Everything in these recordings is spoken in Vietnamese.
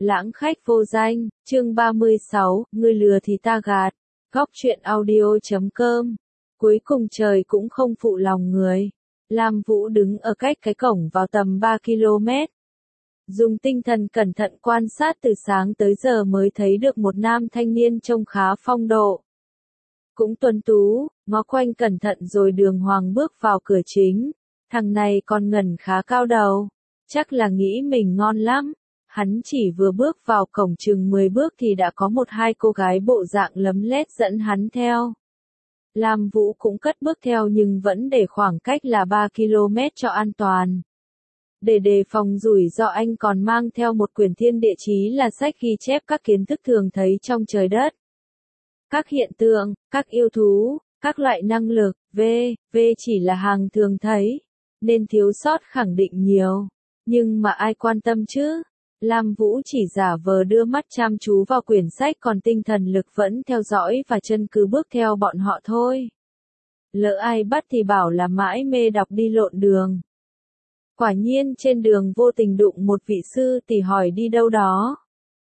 Lãng khách vô danh, chương 36, ngươi lừa thì ta gạt. Góc truyện audio.com. Cuối cùng trời cũng không phụ lòng người. Lam Vũ đứng ở cách cái cổng vào tầm 3 km. Dùng tinh thần cẩn thận quan sát từ sáng tới giờ mới thấy được một nam thanh niên trông khá phong độ. Cũng tuấn tú, ngó quanh cẩn thận rồi đường hoàng bước vào cửa chính. Thằng này còn ngẩn khá cao đầu. Chắc là nghĩ mình ngon lắm. Hắn chỉ vừa bước vào cổng chừng 10 bước thì đã có một hai cô gái bộ dạng lấm lét dẫn hắn theo. Lam Vũ cũng cất bước theo nhưng vẫn để khoảng cách là 3 km cho an toàn. Để đề phòng rủi ro anh còn mang theo một quyển thiên địa chí là sách ghi chép các kiến thức thường thấy trong trời đất. Các hiện tượng, các yêu thú, các loại năng lực, v.v. chỉ là hàng thường thấy, nên thiếu sót khẳng định nhiều. Nhưng mà ai quan tâm chứ? Lam Vũ chỉ giả vờ đưa mắt chăm chú vào quyển sách còn tinh thần lực vẫn theo dõi và chân cứ bước theo bọn họ thôi. Lỡ ai bắt thì bảo là mãi mê đọc đi lộn đường. Quả nhiên trên đường vô tình đụng một vị sư tỷ hỏi đi đâu đó.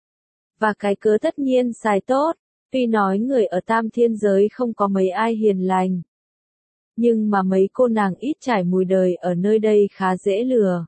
Và cái cớ tất nhiên xài tốt, tuy nói người ở Tam Thiên Giới không có mấy ai hiền lành. Nhưng mà mấy cô nàng ít trải mùi đời ở nơi đây khá dễ lừa.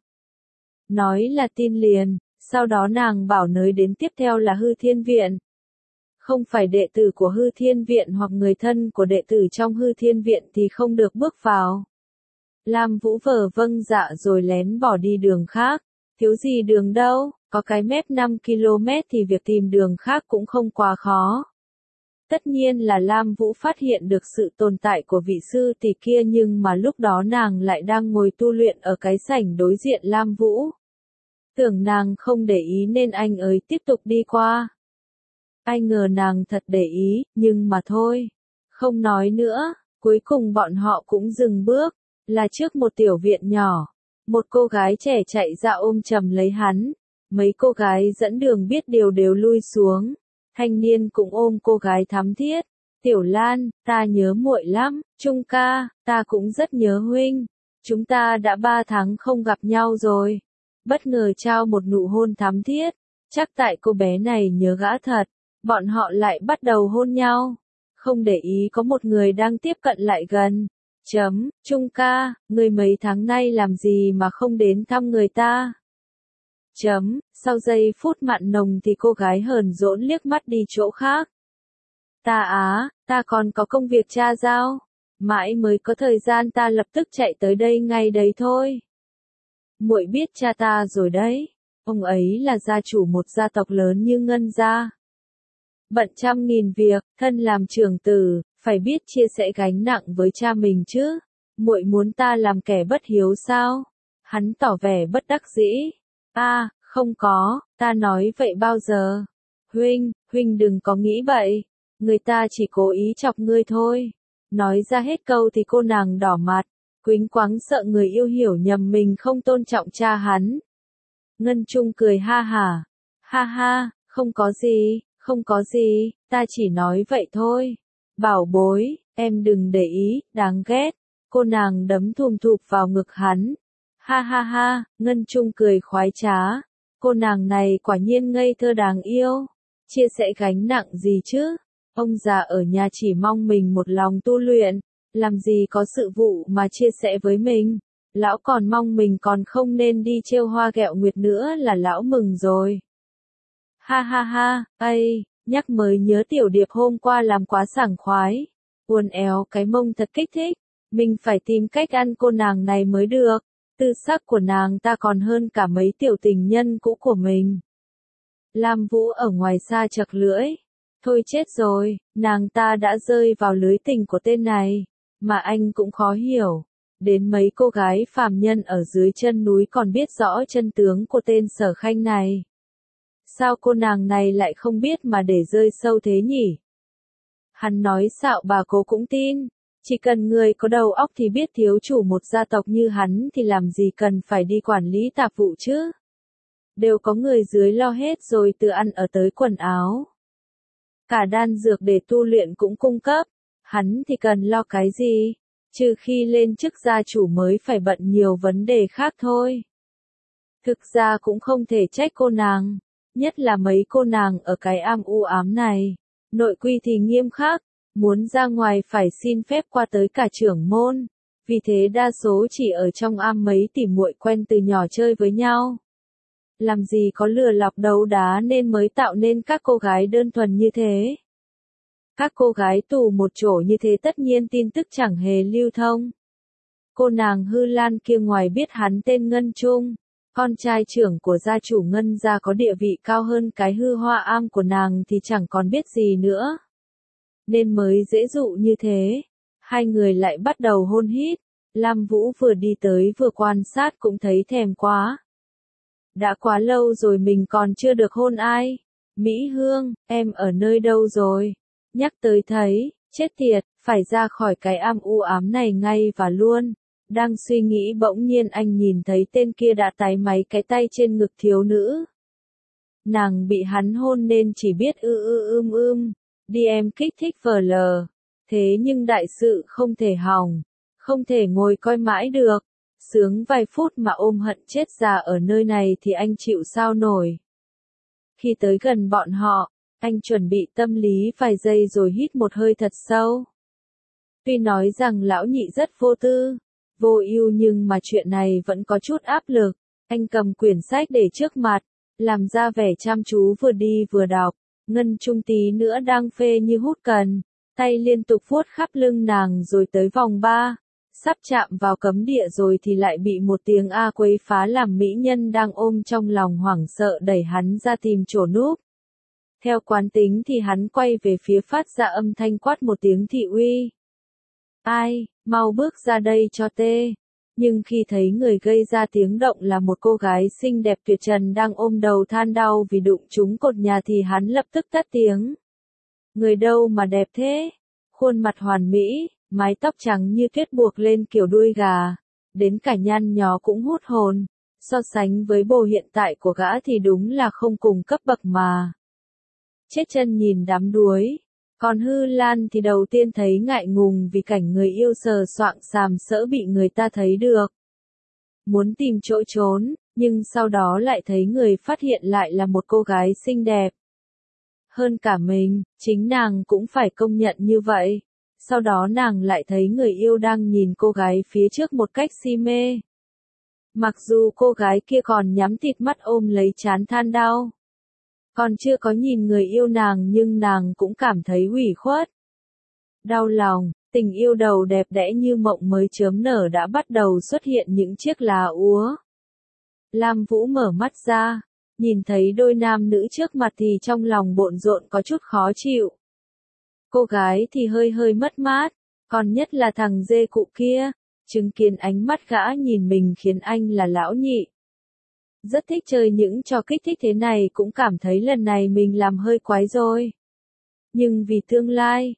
Nói là tin liền. Sau đó nàng bảo nơi đến tiếp theo là Hư Thiên Viện. Không phải đệ tử của Hư Thiên Viện hoặc người thân của đệ tử trong Hư Thiên Viện thì không được bước vào. Lam Vũ vờ vâng dạ rồi lén bỏ đi đường khác. Thiếu gì đường đâu, có cái mép 5 km thì việc tìm đường khác cũng không quá khó. Tất nhiên là Lam Vũ phát hiện được sự tồn tại của vị sư tỷ kia nhưng mà lúc đó nàng lại đang ngồi tu luyện ở cái sảnh đối diện Lam Vũ. Tưởng nàng không để ý nên anh ấy tiếp tục đi qua. Ai ngờ nàng thật để ý, nhưng mà thôi. Không nói nữa, cuối cùng bọn họ cũng dừng bước, là trước một tiểu viện nhỏ. Một cô gái trẻ chạy ra ôm chầm lấy hắn. Mấy cô gái dẫn đường biết điều đều lui xuống. Thanh niên cũng ôm cô gái thắm thiết. Tiểu Lan, ta nhớ muội lắm. Trung ca, ta cũng rất nhớ huynh. Chúng ta đã 3 tháng không gặp nhau rồi. Bất ngờ trao một nụ hôn thắm thiết, chắc tại cô bé này nhớ gã thật, bọn họ lại bắt đầu hôn nhau, không để ý có một người đang tiếp cận lại gần. Trung ca, người mấy tháng nay làm gì mà không đến thăm người ta? Sau giây phút mặn nồng thì cô gái hờn dỗi liếc mắt đi chỗ khác. Ta còn có công việc cha giao, mãi mới có thời gian ta lập tức chạy tới đây ngay đấy thôi. Muội biết cha ta rồi đấy, ông ấy là gia chủ một gia tộc lớn như Ngân gia. Bận trăm nghìn việc, thân làm trưởng tử, phải biết chia sẻ gánh nặng với cha mình chứ. Muội muốn ta làm kẻ bất hiếu sao? Hắn tỏ vẻ bất đắc dĩ. Không có, ta nói vậy bao giờ? Huynh đừng có nghĩ vậy. Người ta chỉ cố ý chọc ngươi thôi. Nói ra hết câu thì cô nàng đỏ mặt. Quýnh quáng sợ người yêu hiểu nhầm mình không tôn trọng cha hắn. Ngân Trung cười ha hả. Ha ha, không có gì, ta chỉ nói vậy thôi. Bảo bối, em đừng để ý, đáng ghét. Cô nàng đấm thùm thụp vào ngực hắn. Ha ha ha, Ngân Trung cười khoái trá. Cô nàng này quả nhiên ngây thơ đáng yêu. Chia sẻ gánh nặng gì chứ? Ông già ở nhà chỉ mong mình một lòng tu luyện. Làm gì có sự vụ mà chia sẻ với mình. Lão còn mong mình còn không nên đi trêu hoa ghẹo nguyệt nữa là lão mừng rồi. Ha ha ha, nhắc mới nhớ tiểu điệp hôm qua làm quá sảng khoái. Uốn éo cái mông thật kích thích. Mình phải tìm cách ăn cô nàng này mới được. Tư sắc của nàng ta còn hơn cả mấy tiểu tình nhân cũ của mình. Lam Vũ ở ngoài xa chật lưỡi. Thôi chết rồi, nàng ta đã rơi vào lưới tình của tên này. Mà anh cũng khó hiểu. Đến mấy cô gái phàm nhân ở dưới chân núi còn biết rõ chân tướng của tên Sở Khanh này. Sao cô nàng này lại không biết mà để rơi sâu thế nhỉ? Hắn nói xạo bà cô cũng tin. Chỉ cần người có đầu óc thì biết thiếu chủ một gia tộc như hắn thì làm gì cần phải đi quản lý tạp vụ chứ. Đều có người dưới lo hết rồi từ ăn ở tới quần áo. Cả đan dược để tu luyện cũng cung cấp. Hắn thì cần lo cái gì? Trừ khi lên chức gia chủ mới phải bận nhiều vấn đề khác thôi. Thực ra cũng không thể trách cô nàng. Nhất là mấy cô nàng ở cái am u ám này. Nội quy thì nghiêm khắc, muốn ra ngoài phải xin phép qua tới cả trưởng môn. Vì thế đa số chỉ ở trong am mấy tỉ muội quen từ nhỏ chơi với nhau. Làm gì có lừa lọc đấu đá nên mới tạo nên các cô gái đơn thuần như thế. Các cô gái tù một chỗ như thế tất nhiên tin tức chẳng hề lưu thông. Cô nàng Hư Lan kia ngoài biết hắn tên Ngân Trung, con trai trưởng của gia chủ Ngân gia có địa vị cao hơn cái hư hoa am của nàng thì chẳng còn biết gì nữa. Nên mới dễ dụ như thế. Hai người lại bắt đầu hôn hít. Lam Vũ vừa đi tới vừa quan sát cũng thấy thèm quá. Đã quá lâu rồi mình còn chưa được hôn ai. Mỹ Hương, em ở nơi đâu rồi? Nhắc tới thấy, chết tiệt, phải ra khỏi cái am u ám này ngay và luôn. Đang suy nghĩ bỗng nhiên anh nhìn thấy tên kia đã tái máy cái tay trên ngực thiếu nữ. Nàng bị hắn hôn nên chỉ biết đi em kích thích vờ lờ. Thế nhưng đại sự không thể hỏng, không thể ngồi coi mãi được. Sướng vài phút mà ôm hận chết già ở nơi này thì anh chịu sao nổi. Khi tới gần bọn họ, anh chuẩn bị tâm lý vài giây rồi hít một hơi thật sâu. Tuy nói rằng lão nhị rất vô tư, vô ưu nhưng mà chuyện này vẫn có chút áp lực. Anh cầm quyển sách để trước mặt, làm ra vẻ chăm chú vừa đi vừa đọc. Ngân Trung tí nữa đang phê như hút cần, tay liên tục vuốt khắp lưng nàng rồi tới vòng ba. Sắp chạm vào cấm địa rồi thì lại bị một tiếng a quấy phá làm mỹ nhân đang ôm trong lòng hoảng sợ đẩy hắn ra tìm chỗ núp. Theo quán tính thì hắn quay về phía phát ra âm thanh quát một tiếng thị uy. Ai, mau bước ra đây cho tê. Nhưng khi thấy người gây ra tiếng động là một cô gái xinh đẹp tuyệt trần đang ôm đầu than đau vì đụng trúng cột nhà thì hắn lập tức tắt tiếng. Người đâu mà đẹp thế? Khuôn mặt hoàn mỹ, mái tóc trắng như tuyết buộc lên kiểu đuôi gà, đến cả nhăn nhó cũng hút hồn. So sánh với bồ hiện tại của gã thì đúng là không cùng cấp bậc mà. Chết chân nhìn đám đuối. Còn Hư Lan thì đầu tiên thấy ngại ngùng vì cảnh người yêu sờ soạng sàm sỡ bị người ta thấy được. Muốn tìm chỗ trốn, nhưng sau đó lại thấy người phát hiện lại là một cô gái xinh đẹp. Hơn cả mình, chính nàng cũng phải công nhận như vậy. Sau đó nàng lại thấy người yêu đang nhìn cô gái phía trước một cách si mê. Mặc dù cô gái kia còn nhắm tịt mắt ôm lấy trán than đau. Còn chưa có nhìn người yêu nàng nhưng nàng cũng cảm thấy ủy khuất. Đau lòng, tình yêu đầu đẹp đẽ như mộng mới chớm nở đã bắt đầu xuất hiện những chiếc lá úa. Lam Vũ mở mắt ra, nhìn thấy đôi nam nữ trước mặt thì trong lòng bộn rộn có chút khó chịu. Cô gái thì hơi hơi mất mát, còn nhất là thằng dê cụ kia, chứng kiến ánh mắt gã nhìn mình khiến anh là lão nhị. Rất thích chơi những trò kích thích thế này cũng cảm thấy lần này mình làm hơi quái rồi. Nhưng vì tương lai,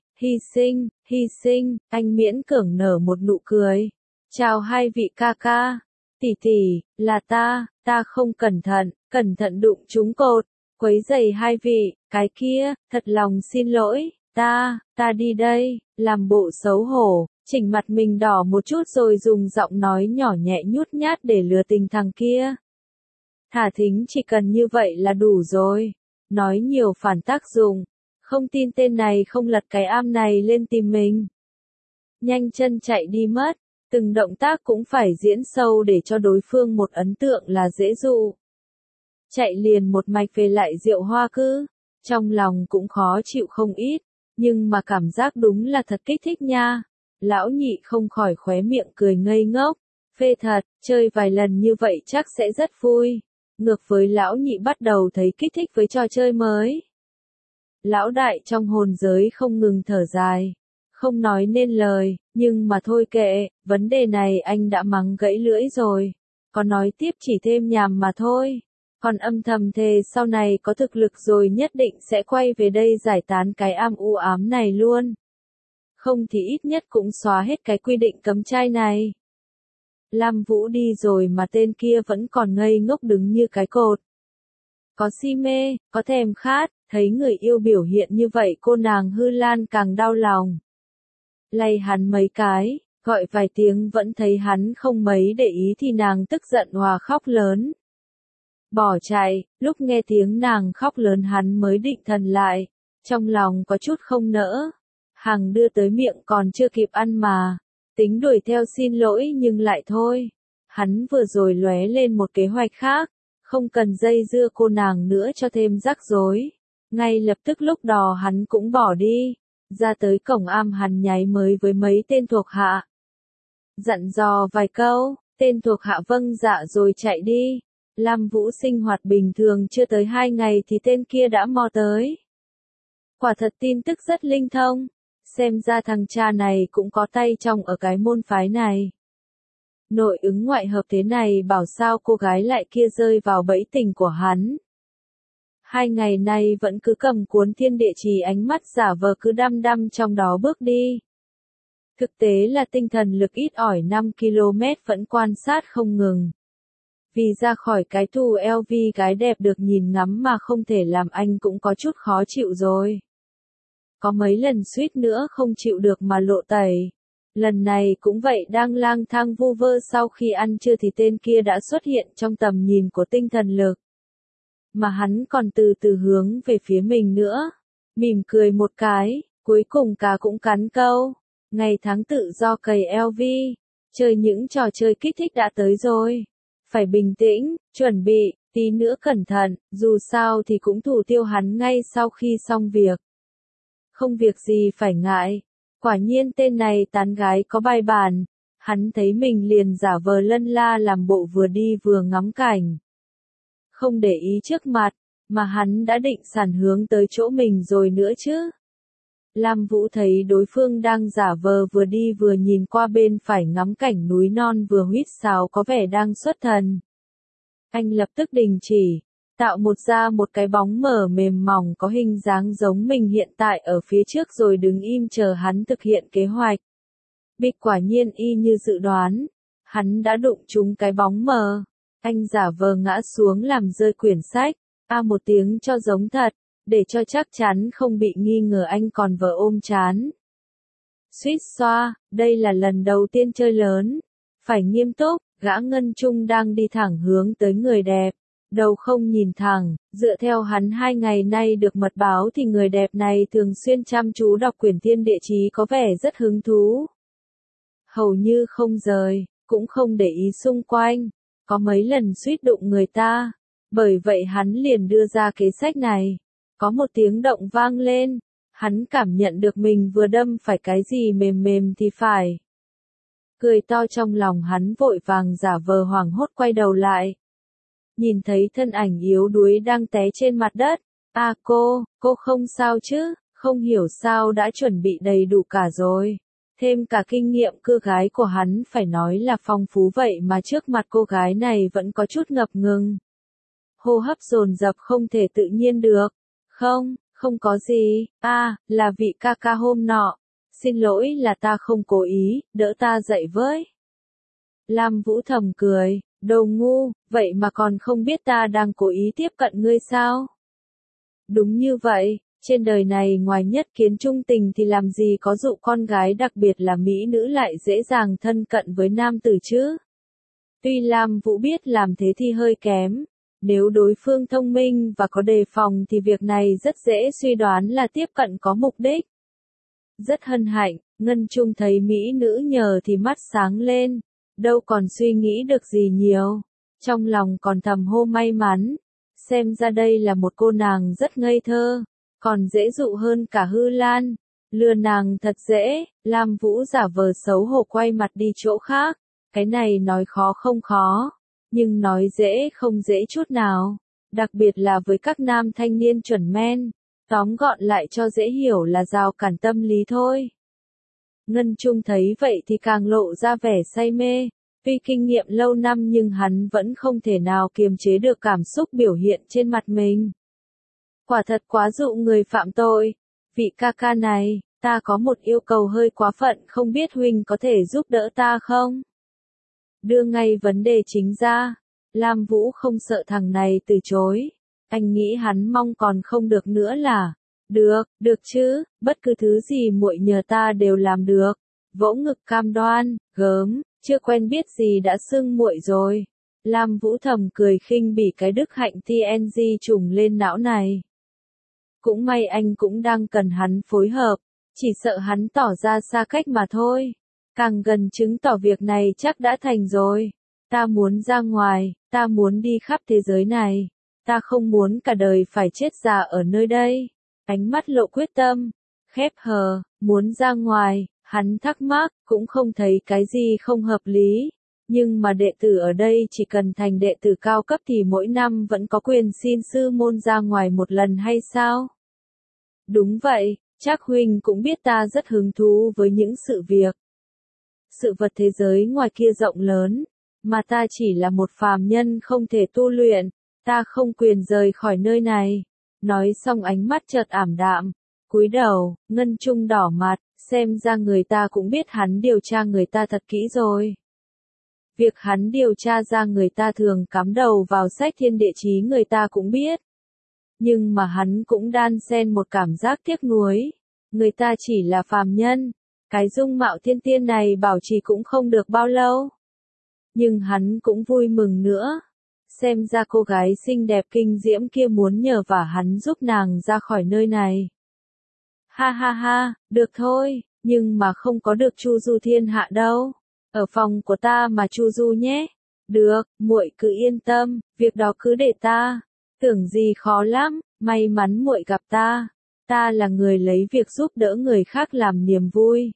hy sinh, anh miễn cưỡng nở một nụ cười. Chào hai vị ca ca, tỷ tỷ, là ta không cẩn thận đụng trúng cột, quấy rầy hai vị, cái kia, thật lòng xin lỗi, ta đi đây, làm bộ xấu hổ, chỉnh mặt mình đỏ một chút rồi dùng giọng nói nhỏ nhẹ nhút nhát để lừa tình thằng kia. Thả thính chỉ cần như vậy là đủ rồi. Nói nhiều phản tác dụng. Không tin tên này không lật cái am này lên tìm mình. Nhanh chân chạy đi mất. Từng động tác cũng phải diễn sâu để cho đối phương một ấn tượng là dễ dụ. Chạy liền một mạch về lại Diệu Hoa cư. Trong lòng cũng khó chịu không ít. Nhưng mà cảm giác đúng là thật kích thích nha. Lão nhị không khỏi khóe miệng cười ngây ngốc. Phê thật, chơi vài lần như vậy chắc sẽ rất vui. Ngược với lão nhị bắt đầu thấy kích thích với trò chơi mới. Lão đại trong hồn giới không ngừng thở dài. Không nói nên lời, nhưng mà thôi kệ, vấn đề này anh đã mắng gãy lưỡi rồi. Có nói tiếp chỉ thêm nhàm mà thôi. Còn âm thầm thề sau này có thực lực rồi nhất định sẽ quay về đây giải tán cái am u ám này luôn. Không thì ít nhất cũng xóa hết cái quy định cấm trai này. Lam Vũ đi rồi mà tên kia vẫn còn ngây ngốc đứng như cái cột. Có si mê, có thèm khát, thấy người yêu biểu hiện như vậy cô nàng Hư Lan càng đau lòng. Lay hắn mấy cái, gọi vài tiếng vẫn thấy hắn không mấy để ý thì nàng tức giận hòa khóc lớn. bỏ chạy, lúc nghe tiếng nàng khóc lớn hắn mới định thần lại, trong lòng có chút không nỡ. Hàng đưa tới miệng còn chưa kịp ăn mà, tính đuổi theo xin lỗi nhưng lại thôi. Hắn vừa rồi lóe lên một kế hoạch khác, không cần dây dưa cô nàng nữa cho thêm rắc rối. Ngay lập tức lúc đó hắn cũng bỏ đi, ra tới cổng am hắn nháy mới với mấy tên thuộc hạ. Dặn dò vài câu, tên thuộc hạ vâng dạ rồi chạy đi. Lam Vũ sinh hoạt bình thường chưa tới 2 ngày thì tên kia đã mò tới. Quả thật tin tức rất linh thông, xem ra thằng cha này cũng có tay trong ở cái môn phái này. Nội ứng ngoại hợp thế này bảo sao cô gái lại kia rơi vào bẫy tình của hắn. 2 ngày nay vẫn cứ cầm cuốn thiên địa trì ánh mắt giả vờ cứ đăm đăm trong đó bước đi. Thực tế là tinh thần lực ít ỏi 5 km vẫn quan sát không ngừng. Vì ra khỏi cái tù LV gái đẹp được nhìn ngắm mà không thể làm anh cũng có chút khó chịu rồi. Có mấy lần suýt nữa không chịu được mà lộ tẩy. Lần này cũng vậy, đang lang thang vu vơ sau khi ăn trưa thì tên kia đã xuất hiện trong tầm nhìn của tinh thần lực. Mà hắn còn từ từ hướng về phía mình nữa. Mỉm cười một cái, cuối cùng cá cũng cắn câu. Ngày tháng tự do cày LV, chơi những trò chơi kích thích đã tới rồi. Phải bình tĩnh, chuẩn bị, tí nữa cẩn thận, dù sao thì cũng thủ tiêu hắn ngay sau khi xong việc. Không việc gì phải ngại. Quả nhiên tên này tán gái có bài bản. Hắn thấy mình liền giả vờ lân la làm bộ vừa đi vừa ngắm cảnh. Không để ý trước mặt, mà hắn đã định sẵn hướng tới chỗ mình rồi nữa chứ. Lam Vũ thấy đối phương đang giả vờ vừa đi vừa nhìn qua bên phải ngắm cảnh núi non vừa huýt sáo có vẻ đang xuất thần. Anh lập tức đình chỉ, tạo một cái bóng mờ mềm mỏng có hình dáng giống mình hiện tại ở phía trước rồi đứng im chờ hắn thực hiện kế hoạch. Bịch, quả nhiên y như dự đoán, hắn đã đụng trúng cái bóng mờ. Anh giả vờ ngã xuống làm rơi quyển sách, một tiếng cho giống thật, để cho chắc chắn không bị nghi ngờ anh còn vờ ôm chán. Suýt xoa, đây là lần đầu tiên chơi lớn. Phải nghiêm túc, gã Ngân Trung đang đi thẳng hướng tới người đẹp. Đầu không nhìn thẳng, dựa theo hắn 2 ngày nay được mật báo thì người đẹp này thường xuyên chăm chú đọc quyển thiên địa chí có vẻ rất hứng thú. Hầu như không rời, cũng không để ý xung quanh, có mấy lần suýt đụng người ta. Bởi vậy hắn liền đưa ra kế sách này. Có một tiếng động vang lên, hắn cảm nhận được mình vừa đâm phải cái gì mềm mềm thì phải. Cười to trong lòng hắn vội vàng giả vờ hoảng hốt quay đầu lại. Nhìn thấy thân ảnh yếu đuối đang té trên mặt đất. Cô không sao chứ, không hiểu sao đã chuẩn bị đầy đủ cả rồi. Thêm cả kinh nghiệm cưa gái của hắn phải nói là phong phú vậy mà trước mặt cô gái này vẫn có chút ngập ngừng. Hô hấp dồn dập không thể tự nhiên được. Không có gì, là vị ca ca hôm nọ. Xin lỗi là ta không cố ý, đỡ ta dậy với. Lam Vũ thầm cười, đồ ngu, vậy mà còn không biết ta đang cố ý tiếp cận ngươi sao? Đúng như vậy, trên đời này ngoài nhất kiến trung tình thì làm gì có dụ con gái đặc biệt là mỹ nữ lại dễ dàng thân cận với nam tử chứ? Tuy Lam Vũ biết làm thế thì hơi kém. Nếu đối phương thông minh và có đề phòng thì việc này rất dễ suy đoán là tiếp cận có mục đích. Rất hân hạnh, Ngân Trung thấy mỹ nữ nhờ thì mắt sáng lên, đâu còn suy nghĩ được gì nhiều. Trong lòng còn thầm hô may mắn, xem ra đây là một cô nàng rất ngây thơ, còn dễ dụ hơn cả Hư Lan. Lừa nàng thật dễ, Lam Vũ giả vờ xấu hổ quay mặt đi chỗ khác, cái này nói khó không khó. Nhưng nói dễ không dễ chút nào, đặc biệt là với các nam thanh niên chuẩn men, tóm gọn lại cho dễ hiểu là rào cản tâm lý thôi. Ngân Trung thấy vậy thì càng lộ ra vẻ say mê, tuy kinh nghiệm lâu năm nhưng hắn vẫn không thể nào kiềm chế được cảm xúc biểu hiện trên mặt mình. Quả thật quá dụ người phạm tội, vị ca ca này, ta có một yêu cầu hơi quá phận, không biết huynh có thể giúp đỡ ta không? Đưa ngay vấn đề chính ra, Lam Vũ không sợ thằng này từ chối. Anh nghĩ hắn mong còn không được nữa là, được chứ, bất cứ thứ gì muội nhờ ta đều làm được. Vỗ ngực cam đoan, gớm, chưa quen biết gì đã xưng muội rồi. Lam Vũ thầm cười khinh bỉ cái đức hạnh TNG trùng lên não này. Cũng may anh cũng đang cần hắn phối hợp, chỉ sợ hắn tỏ ra xa cách mà thôi. Càng gần chứng tỏ việc này chắc đã thành rồi. Ta muốn ra ngoài, ta muốn đi khắp thế giới này. Ta không muốn cả đời phải chết già ở nơi đây. Ánh mắt lộ quyết tâm, khép hờ, muốn ra ngoài, hắn thắc mắc, cũng không thấy cái gì không hợp lý. Nhưng mà đệ tử ở đây chỉ cần thành đệ tử cao cấp thì mỗi năm vẫn có quyền xin sư môn ra ngoài một lần hay sao? Đúng vậy, chắc huynh cũng biết ta rất hứng thú với những sự việc. Sự vật thế giới ngoài kia rộng lớn, mà ta chỉ là một phàm nhân không thể tu luyện, ta không quyền rời khỏi nơi này. Nói xong ánh mắt chợt ảm đạm, cúi đầu, Ngân Trung đỏ mặt, xem ra người ta cũng biết hắn điều tra người ta thật kỹ rồi. Việc hắn điều tra ra người ta thường cắm đầu vào sách thiên địa chí người ta cũng biết. Nhưng mà hắn cũng đan xen một cảm giác tiếc nuối. Người ta chỉ là phàm nhân. Cái dung mạo thiên tiên này bảo trì cũng không được bao lâu. Nhưng hắn cũng vui mừng nữa. Xem ra cô gái xinh đẹp kinh diễm kia muốn nhờ vả hắn giúp nàng ra khỏi nơi này. Ha ha ha, được thôi, nhưng mà không có được chu du thiên hạ đâu. Ở phòng của ta mà chu du nhé. Được, muội cứ yên tâm, việc đó cứ để ta. Tưởng gì khó lắm, may mắn muội gặp ta. Ta là người lấy việc giúp đỡ người khác làm niềm vui.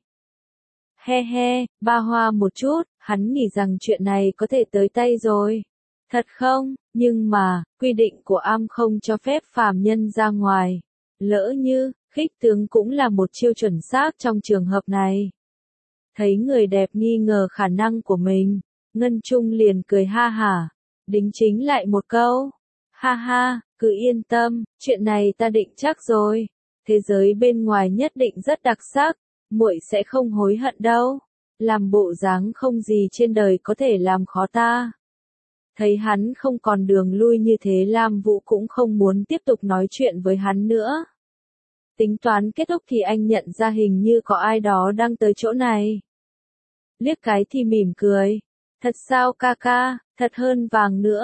He he, ba hoa một chút, hắn nghĩ rằng chuyện này có thể tới tay rồi. Thật không, nhưng mà, quy định của Am không cho phép phàm nhân ra ngoài. Lỡ như, khích tướng cũng là một chiêu chuẩn xác trong trường hợp này. Thấy người đẹp nghi ngờ khả năng của mình, Ngân Trung liền cười ha hả, đính chính lại một câu. Ha ha, cứ yên tâm, chuyện này ta định chắc rồi. Thế giới bên ngoài nhất định rất đặc sắc, muội sẽ không hối hận đâu. Làm bộ dáng không gì trên đời có thể làm khó ta. Thấy hắn không còn đường lui như thế, Lam Vũ cũng không muốn tiếp tục nói chuyện với hắn nữa. Tính toán kết thúc thì anh nhận ra hình như có ai đó đang tới chỗ này. Liếc cái thì mỉm cười. Thật sao ca ca, thật hơn vàng nữa,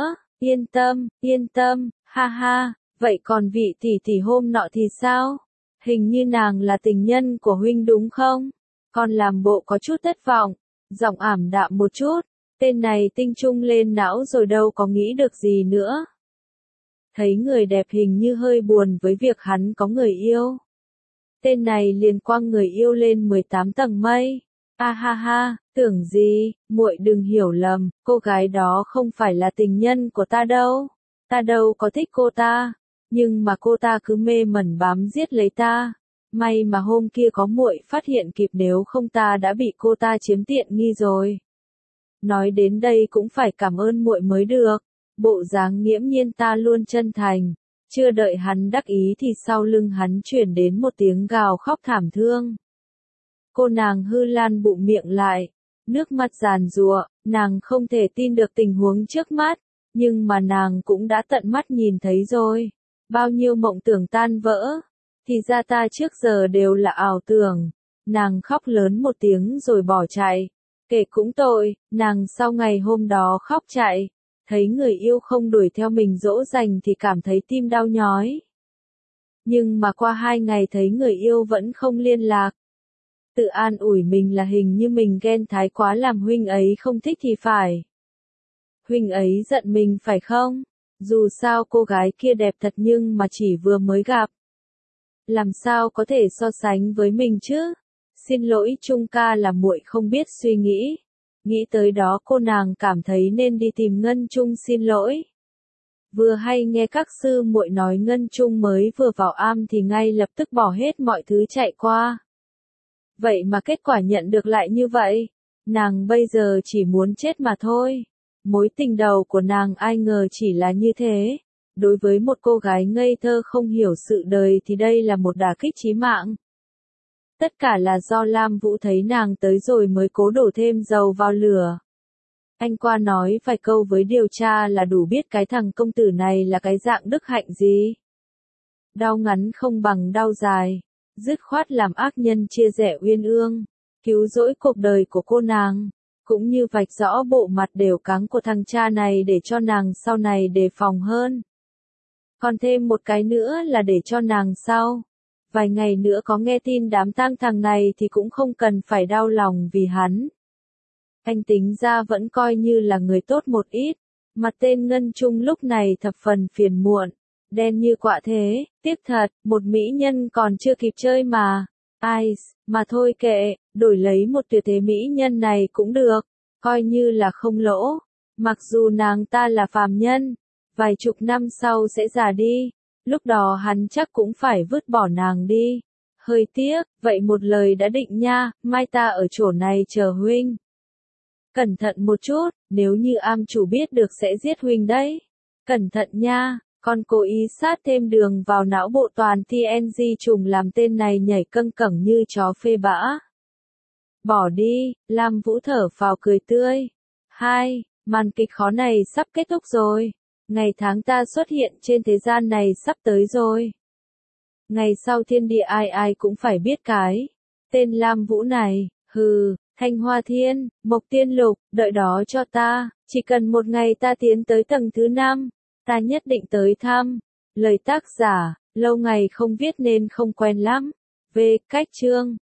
yên tâm, ha ha, vậy còn vị tỷ tỷ hôm nọ thì sao? Hình như nàng là tình nhân của huynh đúng không? Con làm bộ có chút thất vọng, giọng ảm đạm một chút, tên này tinh trung lên não rồi đâu có nghĩ được gì nữa. Thấy người đẹp hình như hơi buồn với việc hắn có người yêu. Tên này liền quăng người yêu lên 18 tầng mây. A ha ha, tưởng gì, muội đừng hiểu lầm, cô gái đó không phải là tình nhân của ta đâu. Ta đâu có thích cô ta, nhưng mà cô ta cứ mê mẩn bám giết lấy ta. May mà hôm kia có muội phát hiện kịp, nếu không ta đã bị cô ta chiếm tiện nghi rồi. Nói đến đây cũng phải cảm ơn muội mới được. Bộ dáng nghiễm nhiên ta luôn chân thành. Chưa đợi hắn đắc ý thì sau lưng hắn chuyển đến một tiếng gào khóc thảm thương. Cô nàng hư lan bụng miệng lại, nước mắt giàn giụa, nàng không thể tin được tình huống trước mắt, nhưng mà nàng cũng đã tận mắt nhìn thấy rồi. Bao nhiêu mộng tưởng tan vỡ, thì ra ta trước giờ đều là ảo tưởng. Nàng khóc lớn một tiếng rồi bỏ chạy. Kể cũng tội, nàng sau ngày hôm đó khóc chạy, thấy người yêu không đuổi theo mình dỗ dành thì cảm thấy tim đau nhói. Nhưng mà qua 2 ngày thấy người yêu vẫn không liên lạc. Tự an ủi mình là hình như mình ghen thái quá làm huynh ấy không thích thì phải. Huynh ấy giận mình phải không? Dù sao cô gái kia đẹp thật nhưng mà chỉ vừa mới gặp. Làm sao có thể so sánh với mình chứ? Xin lỗi Trung ca là muội không biết suy nghĩ. Nghĩ tới đó cô nàng cảm thấy nên đi tìm Ngân Trung xin lỗi. Vừa hay nghe các sư muội nói Ngân Trung mới vừa vào am thì ngay lập tức bỏ hết mọi thứ chạy qua. Vậy mà kết quả nhận được lại như vậy. Nàng bây giờ chỉ muốn chết mà thôi. Mối tình đầu của nàng ai ngờ chỉ là như thế. Đối với một cô gái ngây thơ không hiểu sự đời thì đây là một đả kích chí mạng. Tất cả là do Lam Vũ thấy nàng tới rồi mới cố đổ thêm dầu vào lửa. Anh qua nói vài câu với điều tra là đủ biết cái thằng công tử này là cái dạng đức hạnh gì. Đau ngắn không bằng đau dài, dứt khoát làm ác nhân chia rẽ uyên ương, cứu rỗi cuộc đời của cô nàng. cũng như vạch rõ bộ mặt đều cắng của thằng cha này để cho nàng sau này đề phòng hơn. Còn thêm một cái nữa là để cho nàng sau vài ngày nữa có nghe tin đám tang thằng này thì cũng không cần phải đau lòng vì hắn. Anh tính ra vẫn coi như là người tốt một ít, mặt tên Ngân Trung lúc này thập phần phiền muộn, đen như quạ thế, tiếc thật, một mỹ nhân còn chưa kịp chơi mà. Ai, mà thôi kệ, đổi lấy một tuyệt thế mỹ nhân này cũng được, coi như là không lỗ. Mặc dù nàng ta là phàm nhân, vài chục năm sau sẽ già đi, lúc đó hắn chắc cũng phải vứt bỏ nàng đi. Hơi tiếc, vậy một lời đã định nha, mai ta ở chỗ này chờ huynh. Cẩn thận một chút, nếu như am chủ biết được sẽ giết huynh đấy. Cẩn thận nha, còn cố ý sát thêm đường vào não bộ toàn TNG trùng làm tên này nhảy câng cẳng như chó phê bã. Bỏ đi, Lam Vũ thở phào cười tươi. 2. Màn kịch khó này sắp kết thúc rồi. Ngày tháng ta xuất hiện trên thế gian này sắp tới rồi. Ngày sau thiên địa ai ai cũng phải biết cái tên Lam Vũ này. Hừ, Thanh Hoa Thiên, Mộc Tiên Lục, đợi đó cho ta, chỉ cần một ngày ta tiến tới tầng thứ 5, ta nhất định tới thăm. Lời tác giả, lâu ngày không viết nên không quen lắm. Về cách chương